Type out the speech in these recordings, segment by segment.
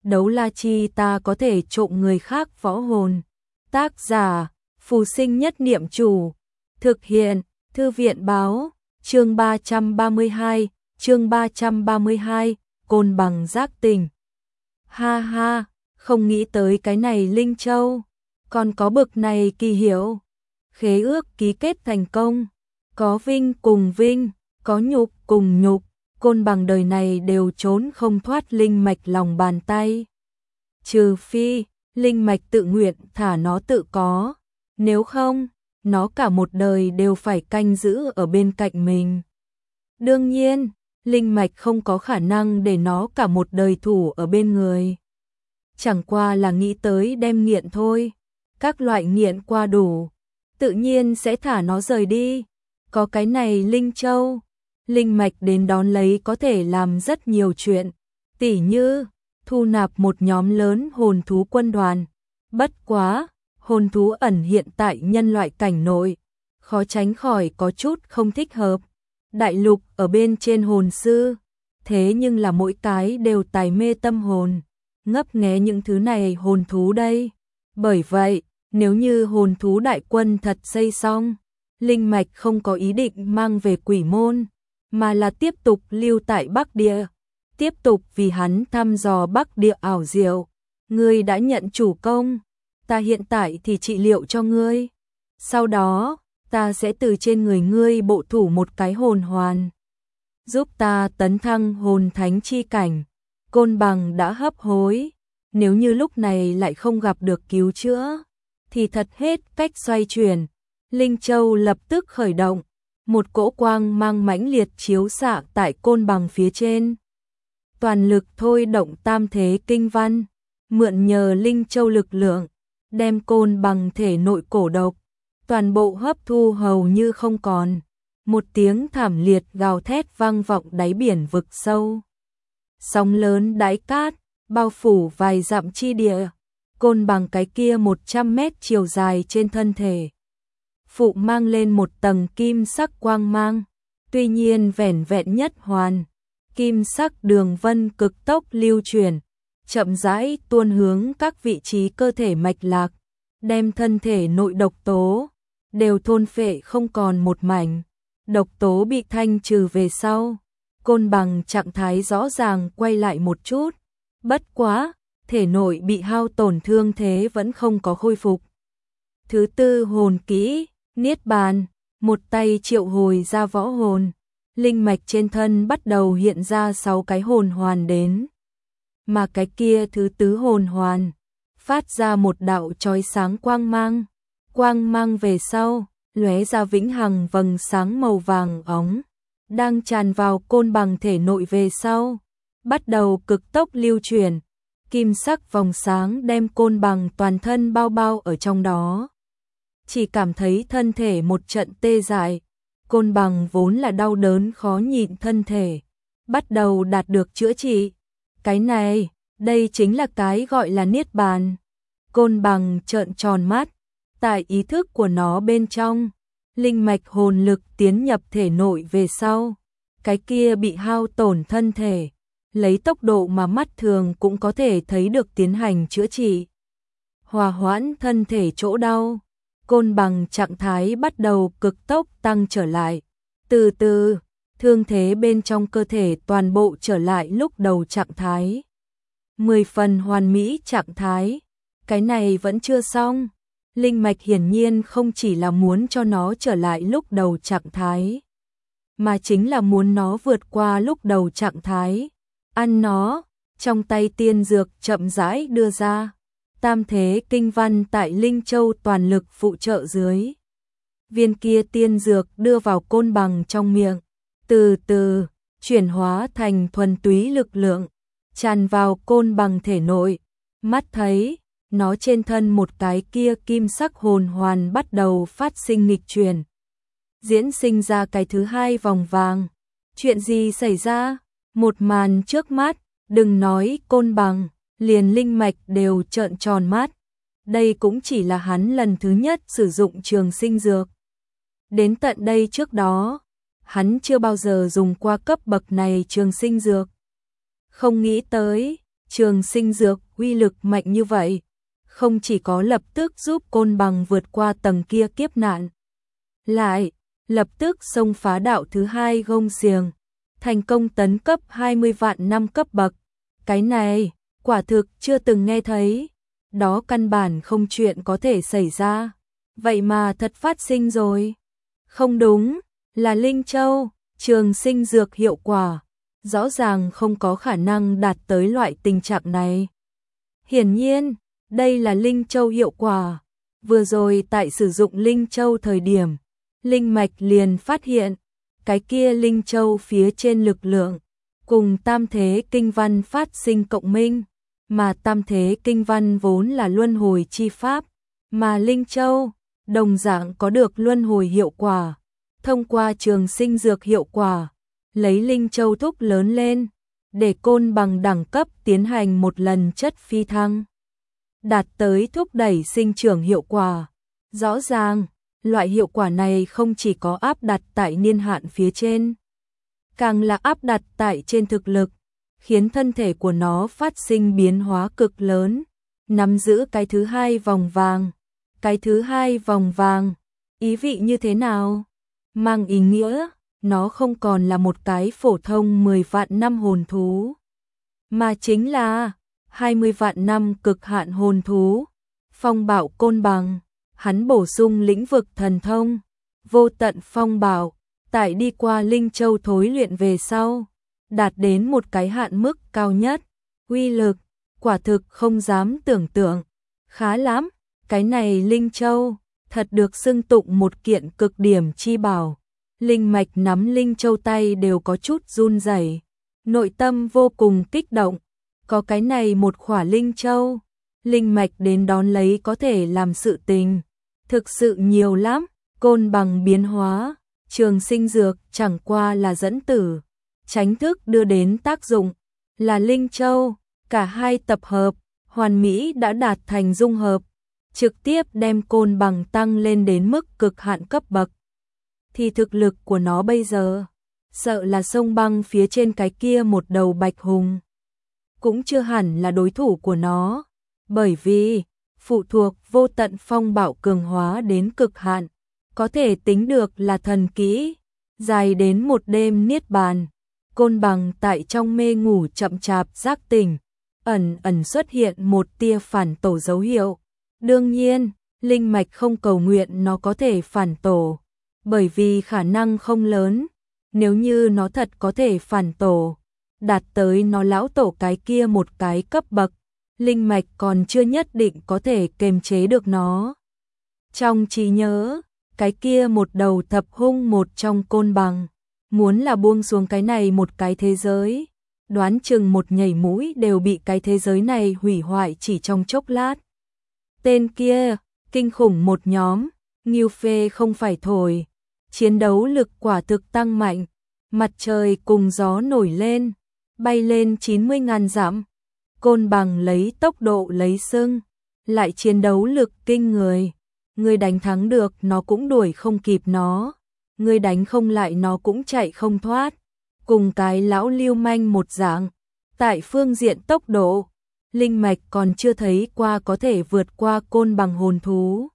đấu la chi ta có thể trộm người khác võ hồn. Tác giả, Phù Sinh Nhất Niệm Chủ. Thực hiện, Thư viện Báo. Chương 332, Côn Bằng giác tình. Ha ha, không nghĩ tới cái này Linh Châu, còn có bực này kỳ hiệu. Khế ước ký kết thành công, có vinh cùng vinh, có nhục cùng nhục, Côn Bằng đời này đều trốn không thoát linh mạch lòng bàn tay. Trừ phi, linh mạch tự nguyện thả nó tự có, nếu không, nó cả một đời đều phải canh giữ ở bên cạnh mình. Đương nhiên, linh mạch không có khả năng để nó cả một đời thủ ở bên người. Chẳng qua là nghĩ tới đem nghiện thôi, các loại nghiện qua đủ, tự nhiên sẽ thả nó rời đi. Có cái này Linh Châu, linh mạch đến đón lấy có thể làm rất nhiều chuyện, tỉ như thu nạp một nhóm lớn hồn thú quân đoàn. Bất quá, hồn thú ẩn hiện tại nhân loại cảnh nội, khó tránh khỏi có chút không thích hợp. Đại lục ở bên trên hồn sư, thế nhưng là mỗi cái đều tài mê tâm hồn, ngấp nghé những thứ này hồn thú đây. Bởi vậy, nếu như hồn thú đại quân thật xây xong, linh mạch không có ý định mang về Quỷ Môn, mà là tiếp tục lưu tại Bắc Địa, tiếp tục vì hắn thăm dò Bắc Địa ảo diệu. Ngươi đã nhận chủ công, ta hiện tại thì trị liệu cho ngươi. Sau đó, ta sẽ từ trên người ngươi bộ thủ một cái hồn hoàn, giúp ta tấn thăng hồn thánh chi cảnh. Côn Bằng đã hấp hối, nếu như lúc này lại không gặp được cứu chữa, thì thật hết cách xoay chuyển. Linh Châu lập tức khởi động, một cỗ quang mang mãnh liệt chiếu xạ tại Côn Bằng phía trên. Toàn lực thôi động tam thế kinh văn, mượn nhờ Linh Châu lực lượng, đem Côn Bằng thể nội cổ độc toàn bộ hấp thu hầu như không còn. Một tiếng thảm liệt gào thét vang vọng đáy biển vực sâu. Sóng lớn đáy cát, bao phủ vài dặm chi địa. Côn Bằng cái kia 100 mét chiều dài trên thân thể, phụ mang lên một tầng kim sắc quang mang. Tuy nhiên vẻn vẹn nhất hoàn, kim sắc đường vân cực tốc lưu chuyển, chậm rãi tuôn hướng các vị trí cơ thể mạch lạc, đem thân thể nội độc tố đều thôn phệ không còn một mảnh. Độc tố bị thanh trừ về sau, Côn Bằng trạng thái rõ ràng quay lại một chút. Bất quá, thể nội bị hao tổn thương thế vẫn không có khôi phục. Thứ tư hồn kỹ, Niết Bàn, một tay triệu hồi ra võ hồn, linh mạch trên thân bắt đầu hiện ra 6 cái hồn hoàn đến. Mà cái kia thứ tứ hồn hoàn, phát ra một đạo chói sáng quang mang về sau, lóe ra vĩnh hằng vầng sáng màu vàng óng, đang tràn vào Côn Bằng thể nội về sau, bắt đầu cực tốc lưu chuyển. Kim sắc vòng sáng đem Côn Bằng toàn thân bao ở trong đó. Chỉ cảm thấy thân thể một trận tê dại. Côn Bằng vốn là đau đớn khó nhịn thân thể, bắt đầu đạt được chữa trị. Cái này, đây chính là cái gọi là Niết Bàn. Côn Bằng trợn tròn mắt, tại ý thức của nó bên trong, linh mạch hồn lực tiến nhập thể nội về sau, cái kia bị hao tổn thân thể, lấy tốc độ mà mắt thường cũng có thể thấy được tiến hành chữa trị, hòa hoãn thân thể chỗ đau. Côn Bằng trạng thái bắt đầu cực tốc tăng trở lại, từ từ, thương thế bên trong cơ thể toàn bộ trở lại lúc đầu trạng thái. 10 phần hoàn mỹ trạng thái. Cái này vẫn chưa xong, linh mạch hiển nhiên không chỉ là muốn cho nó trở lại lúc đầu trạng thái, mà chính là muốn nó vượt qua lúc đầu trạng thái. Ăn nó, trong tay tiên dược chậm rãi đưa ra, tam thế kinh văn tại Linh Châu toàn lực phụ trợ dưới. Viên kia tiên dược đưa vào Côn Bằng trong miệng, từ từ chuyển hóa thành thuần túy lực lượng, tràn vào Côn Bằng thể nội. Mắt thấy, nó trên thân một cái kia kim sắc hồn hoàn bắt đầu phát sinh nghịch chuyển, diễn sinh ra cái thứ hai vòng vàng. Chuyện gì xảy ra? Một màn trước mắt, đừng nói Côn Bằng, liền linh mạch đều trợn tròn mắt. Đây cũng chỉ là hắn lần thứ nhất sử dụng trường sinh dược. Đến tận đây trước đó, hắn chưa bao giờ dùng qua cấp bậc này trường sinh dược. Không nghĩ tới, Trường sinh dược uy lực mạnh như vậy, không chỉ có lập tức giúp Côn Bằng vượt qua tầng kia kiếp nạn, lại lập tức xông phá đạo thứ hai gông xiềng, thành công tấn cấp 20 vạn năm cấp bậc. Cái này, quả thực chưa từng nghe thấy, đó căn bản không chuyện có thể xảy ra. Vậy mà thật phát sinh rồi. Không đúng, là Linh Châu, trường sinh dược hiệu quả, rõ ràng không có khả năng đạt tới loại tình trạng này. Hiển nhiên, đây là Linh Châu hiệu quả. Vừa rồi tại sử dụng Linh Châu thời điểm, Linh Mạch liền phát hiện, cái kia Linh Châu phía trên lực lượng, cùng tam thế kinh văn phát sinh cộng minh, mà tam thế kinh văn vốn là luân hồi chi pháp, mà Linh Châu đồng dạng có được luân hồi hiệu quả, thông qua trường sinh dược hiệu quả, lấy Linh Châu thúc lớn lên, để Côn Bằng đẳng cấp tiến hành một lần chất phi thăng, đạt tới thúc đẩy sinh trưởng hiệu quả. Rõ ràng, loại hiệu quả này không chỉ có áp đặt tại niên hạn phía trên, càng là áp đặt tại trên thực lực, khiến thân thể của nó phát sinh biến hóa cực lớn, nắm giữ cái thứ hai vòng vàng. Cái thứ hai vòng vàng, ý vị như thế nào? Mang ý nghĩa, nó không còn là một cái phổ thông 10 vạn năm hồn thú, mà chính là 20 vạn năm cực hạn hồn thú. Phong Bạo Côn Bằng, hắn bổ sung lĩnh vực thần thông, vô tận phong bạo, tại đi qua Linh Châu thối luyện về sau, đạt đến một cái hạn mức cao nhất, uy lực, quả thực không dám tưởng tượng, khá lắm. Cái này Linh Châu, thật được xưng tụng một kiện cực điểm chi bảo. Linh Mạch nắm Linh Châu tay đều có chút run rẩy, nội tâm vô cùng kích động. Có cái này một khỏa Linh Châu, Linh Mạch đến đón lấy có thể làm sự tình. Thực sự nhiều lắm, Côn Bằng biến hóa, trường sinh dược chẳng qua là dẫn tử, tránh thức đưa đến tác dụng, là Linh Châu, cả hai tập hợp, hoàn mỹ đã đạt thành dung hợp, trực tiếp đem Côn Bằng tăng lên đến mức cực hạn cấp bậc. Thì thực lực của nó bây giờ, sợ là sông băng phía trên cái kia một đầu bạch hùng, cũng chưa hẳn là đối thủ của nó, bởi vì phụ thuộc vô tận phong bạo cường hóa đến cực hạn, có thể tính được là thần kỹ, dài đến một đêm niết bàn. Côn Bằng tại trong mê ngủ chậm chạp giác tỉnh, ẩn ẩn xuất hiện một tia phản tổ dấu hiệu. Đương nhiên, Linh Mạch không cầu nguyện nó có thể phản tổ, bởi vì khả năng không lớn, nếu như nó thật có thể phản tổ, đạt tới nó lão tổ cái kia một cái cấp bậc, Linh Mạch còn chưa nhất định có thể kiềm chế được nó. Trong trí nhớ, cái kia một đầu thập hung một trong Côn Bằng, muốn là buông xuống cái này một cái thế giới, đoán chừng một nhảy mũi đều bị cái thế giới này hủy hoại chỉ trong chốc lát. Tên kia, kinh khủng một nhóm, Ngưu Phê không phải thổi, chiến đấu lực quả thực tăng mạnh, mặt trời cùng gió nổi lên, bay lên 90.000 dặm. Côn Bằng lấy tốc độ lấy sưng, lại chiến đấu lực kinh người, người đánh thắng được nó cũng đuổi không kịp nó, người đánh không lại nó cũng chạy không thoát, cùng cái lão lưu manh một dạng. Tại phương diện tốc độ, Linh Mạch còn chưa thấy qua có thể vượt qua Côn Bằng hồn thú.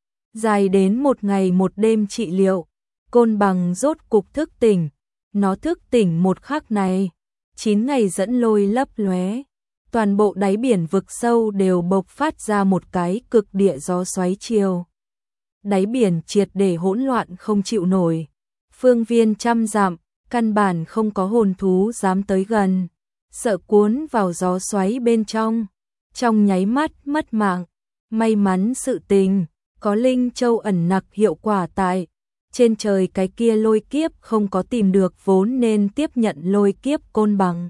Dài đến một ngày một đêm trị liệu, Côn Bằng rốt cục thức tỉnh, nó thức tỉnh một khắc này, 9 ngày dẫn lôi lấp lóe, toàn bộ đáy biển vực sâu đều bộc phát ra một cái cực địa gió xoáy chiều. Đáy biển triệt để hỗn loạn không chịu nổi, phương viên trăm dặm, căn bản không có hồn thú dám tới gần, sợ cuốn vào gió xoáy bên trong nháy mắt mất mạng. May mắn sự tình, có Linh Châu ẩn nặc hiệu quả tại trên trời, cái kia lôi kiếp không có tìm được vốn nên tiếp nhận lôi kiếp Côn Bằng.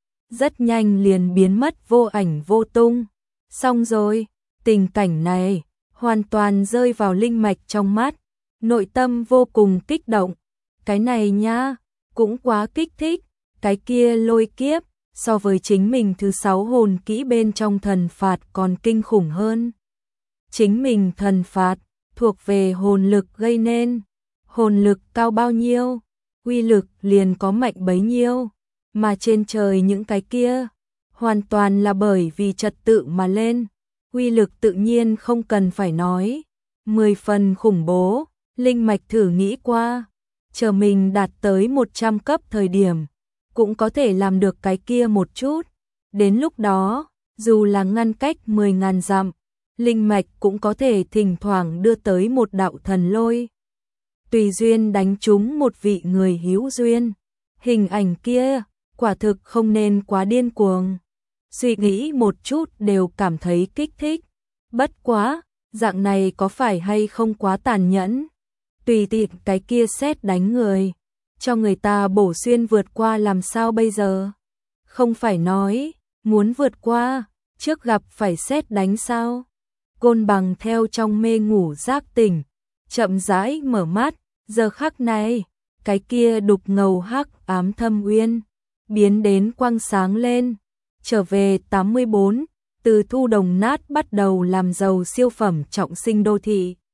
Rất nhanh liền biến mất vô ảnh vô tung. Xong rồi, tình cảnh này hoàn toàn rơi vào Linh Mạch trong mắt, nội tâm vô cùng kích động. Cái này nhá, cũng quá kích thích, cái kia lôi kiếp so với chính mình thứ 6 hồn kỹ bên trong thần phạt còn kinh khủng hơn. Chính mình thần phạt thuộc về hồn lực gây nên, hồn lực cao bao nhiêu, uy lực liền có mạnh bấy nhiêu, mà trên trời những cái kia hoàn toàn là bởi vì trật tự mà lên, uy lực tự nhiên không cần phải nói, 10 phần khủng bố. Linh Mạch thử nghĩ qua, chờ mình đạt tới 100 cấp thời điểm, cũng có thể làm được cái kia một chút. Đến lúc đó, dù là ngăn cách 10.000 dặm, Linh Mạch cũng có thể thỉnh thoảng đưa tới một đạo thần lôi. Tùy duyên đánh trúng một vị người hữu duyên. Hình ảnh kia, quả thực không nên quá điên cuồng. Suy nghĩ một chút đều cảm thấy kích thích. Bất quá, dạng này có phải hay không quá tàn nhẫn? Tùy tiện cái kia sét đánh người, cho người ta bổ xuyên vượt qua làm sao bây giờ? Không phải nói, muốn vượt qua, trước gặp phải sét đánh sao? Côn Bằng theo trong mê ngủ giác tỉnh, chậm rãi mở mắt, giờ khắc này, cái kia đục ngầu hắc ám thâm uyên, biến đến quang sáng lên, trở về 84, từ thu đồng nát bắt đầu làm giàu siêu phẩm trọng sinh đô thị.